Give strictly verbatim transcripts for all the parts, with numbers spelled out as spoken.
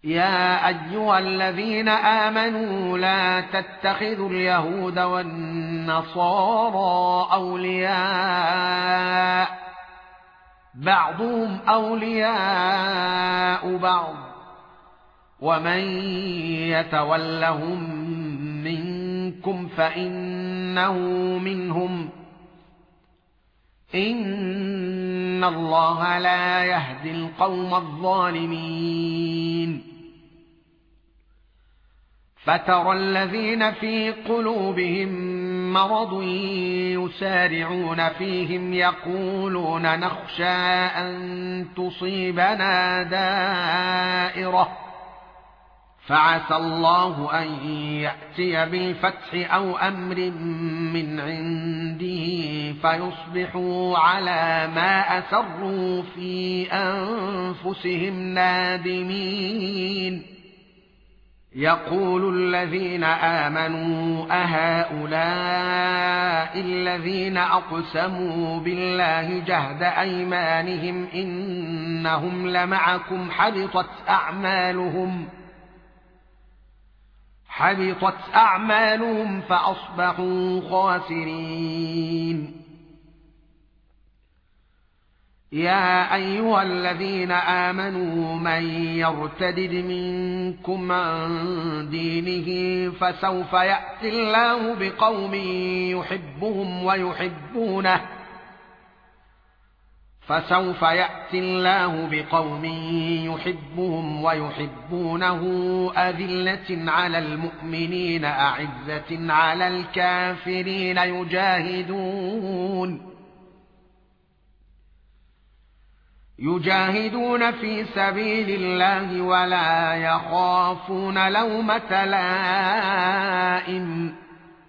يا أيها الذين آمنوا لا تتخذوا اليهود والنصارى أولياء بعضهم أولياء بعض ومن يتولهم منكم فإنه منهم إن الله لا يهدي القوم الظالمين فترى الذين في قلوبهم مرض يسارعون فيهم يقولون نخشى أن تصيبنا دائرة فعسى الله أن يأتي بالفتح أو أمر من عنده فيصبحوا على ما أسروا في أنفسهم نادمين يقول الذين آمنوا أهؤلاء الذين أقسموا بالله جهد أيمانهم إنهم لمعكم حبطت أعمالهم حبطت أعمالهم فأصبحوا خاسرين يا أيها الذين آمنوا من يرتد منكم عن دينه فسوف يأتي الله بقوم يحبهم ويحبونه فسوف يأتي الله بقوم يحبهم ويحبونه أذلة على المؤمنين أعزة على الكافرين يجاهدون يجاهدون في سبيل الله ولا يخافون لومة لائم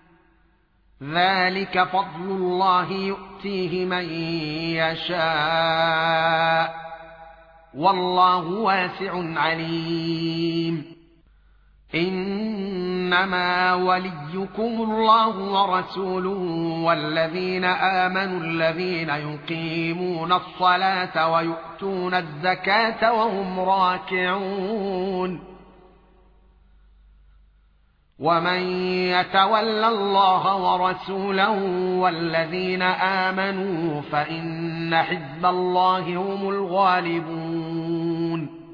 ذلك فضل الله يؤتيه من يشاء والله واسع عليم إنما وليكم الله ورسوله والذين آمنوا الذين يقيمون الصلاة ويؤتون الزكاة وهم راكعون ومن يتولى الله ورسوله والذين آمنوا فإن حزب الله هم الغالبون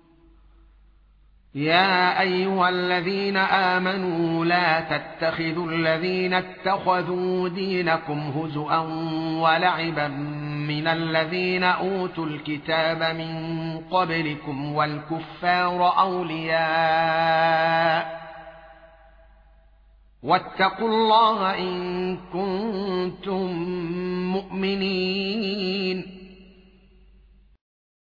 يا أيها الذين آمنوا لا تتخذوا الذين اتخذوا دينكم هزؤا ولعبا من الذين أوتوا الكتاب من قبلكم والكفار أولياء واتقوا الله إن كنتم مؤمنين